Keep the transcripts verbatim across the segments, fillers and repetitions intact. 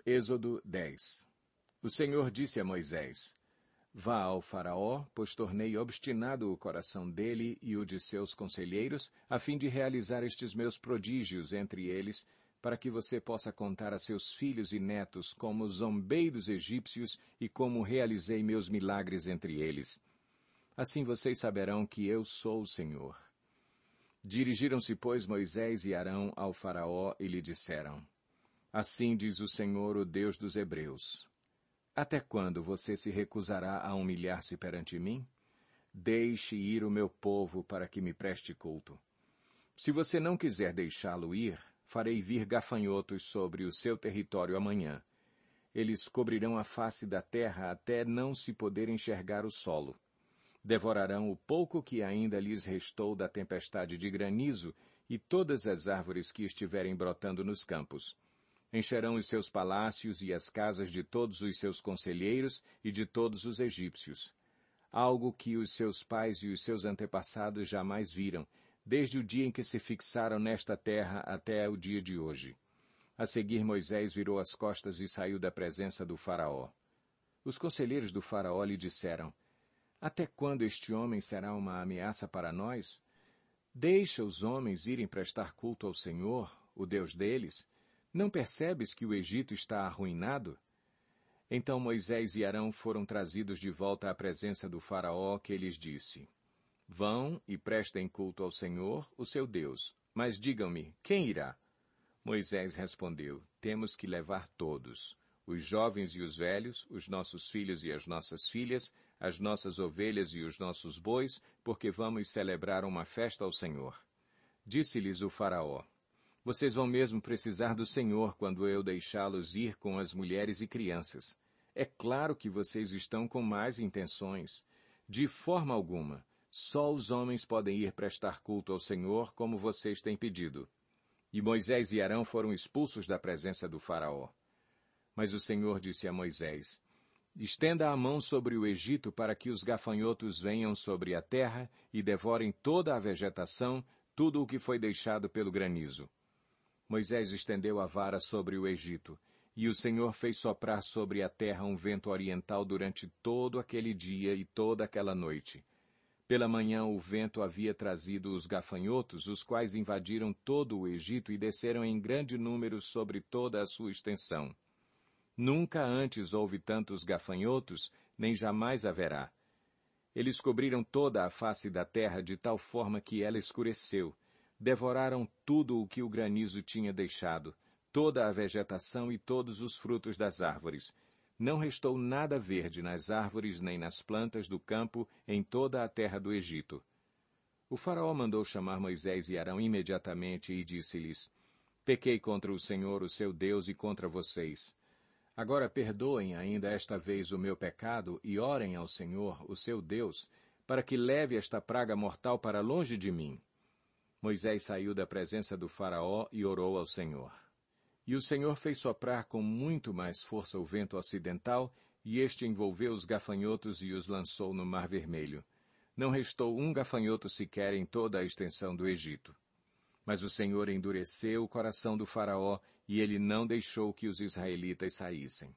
Êxodo dez. O Senhor disse a Moisés: Vá ao Faraó, pois tornei obstinado o coração dele e o de seus conselheiros, a fim de realizar estes meus prodígios entre eles, para que você possa contar a seus filhos e netos como zombei dos egípcios e como realizei meus milagres entre eles. Assim vocês saberão que eu sou o Senhor. Dirigiram-se, pois, Moisés e Arão ao Faraó e lhe disseram: Assim diz o Senhor, o Deus dos Hebreus: Até quando você se recusará a humilhar-se perante mim? Deixe ir o meu povo para que me preste culto. Se você não quiser deixá-lo ir, farei vir gafanhotos sobre o seu território amanhã. Eles cobrirão a face da terra até não se poder enxergar o solo. Devorarão o pouco que ainda lhes restou da tempestade de granizo e todas as árvores que estiverem brotando nos campos. Encherão os seus palácios e as casas de todos os seus conselheiros e de todos os egípcios. Algo que os seus pais e os seus antepassados jamais viram, desde o dia em que se fixaram nesta terra até o dia de hoje. A seguir, Moisés virou as costas e saiu da presença do Faraó. Os conselheiros do Faraó lhe disseram: Até quando este homem será uma ameaça para nós? Deixa os homens irem prestar culto ao Senhor, o Deus deles. Não percebes que o Egito está arruinado? Então Moisés e Arão foram trazidos de volta à presença do Faraó, que lhes disse: Vão e prestem culto ao Senhor, o seu Deus. Mas digam-me, quem irá? Moisés respondeu: Temos que levar todos, os jovens e os velhos, os nossos filhos e as nossas filhas, as nossas ovelhas e os nossos bois, porque vamos celebrar uma festa ao Senhor. Disse-lhes o Faraó: Vocês vão mesmo precisar do Senhor quando eu deixá-los ir com as mulheres e crianças. É claro que vocês estão com más intenções. De forma alguma, só os homens podem ir prestar culto ao Senhor como vocês têm pedido. E Moisés e Arão foram expulsos da presença do Faraó. Mas o Senhor disse a Moisés: Estenda a mão sobre o Egito para que os gafanhotos venham sobre a terra e devorem toda a vegetação, tudo o que foi deixado pelo granizo. Moisés estendeu a vara sobre o Egito, e o Senhor fez soprar sobre a terra um vento oriental durante todo aquele dia e toda aquela noite. Pela manhã o vento havia trazido os gafanhotos, os quais invadiram todo o Egito e desceram em grande número sobre toda a sua extensão. Nunca antes houve tantos gafanhotos, nem jamais haverá. Eles cobriram toda a face da terra de tal forma que ela escureceu. Devoraram tudo o que o granizo tinha deixado, toda a vegetação e todos os frutos das árvores. Não restou nada verde nas árvores nem nas plantas do campo em toda a terra do Egito. O Faraó mandou chamar Moisés e Arão imediatamente e disse-lhes: Pequei contra o Senhor, o seu Deus, e contra vocês. Agora perdoem ainda esta vez o meu pecado e orem ao Senhor, o seu Deus, para que leve esta praga mortal para longe de mim. Moisés saiu da presença do Faraó e orou ao Senhor. E o Senhor fez soprar com muito mais força o vento ocidental, e este envolveu os gafanhotos e os lançou no Mar Vermelho. Não restou um gafanhoto sequer em toda a extensão do Egito. Mas o Senhor endureceu o coração do Faraó, e ele não deixou que os israelitas saíssem.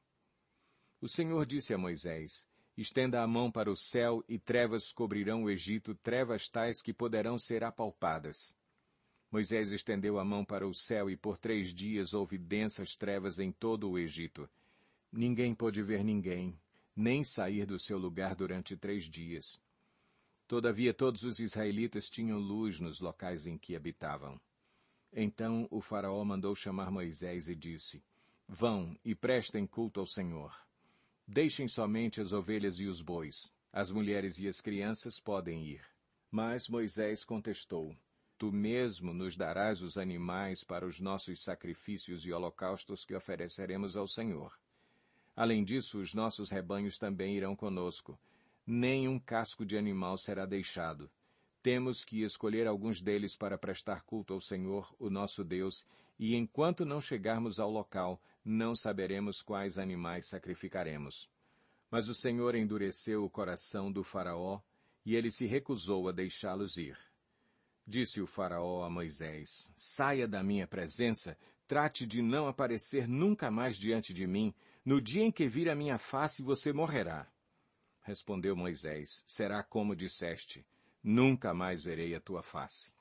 O Senhor disse a Moisés: Estenda a mão para o céu, e trevas cobrirão o Egito, trevas tais que poderão ser apalpadas. Moisés estendeu a mão para o céu, e por três dias houve densas trevas em todo o Egito. Ninguém pôde ver ninguém, nem sair do seu lugar durante três dias. Todavia todos os israelitas tinham luz nos locais em que habitavam. Então o Faraó mandou chamar Moisés e disse: Vão e prestem culto ao Senhor. Deixem somente as ovelhas e os bois. As mulheres e as crianças podem ir. Mas Moisés contestou: Tu mesmo nos darás os animais para os nossos sacrifícios e holocaustos que ofereceremos ao Senhor. Além disso, os nossos rebanhos também irão conosco. Nem um casco de animal será deixado. Temos que escolher alguns deles para prestar culto ao Senhor, o nosso Deus, e enquanto não chegarmos ao local, não saberemos quais animais sacrificaremos. Mas o Senhor endureceu o coração do Faraó, e ele se recusou a deixá-los ir. Disse o Faraó a Moisés: Saia da minha presença, trate de não aparecer nunca mais diante de mim. No dia em que vir a minha face, você morrerá. Respondeu Moisés, será como disseste, nunca mais verei a tua face.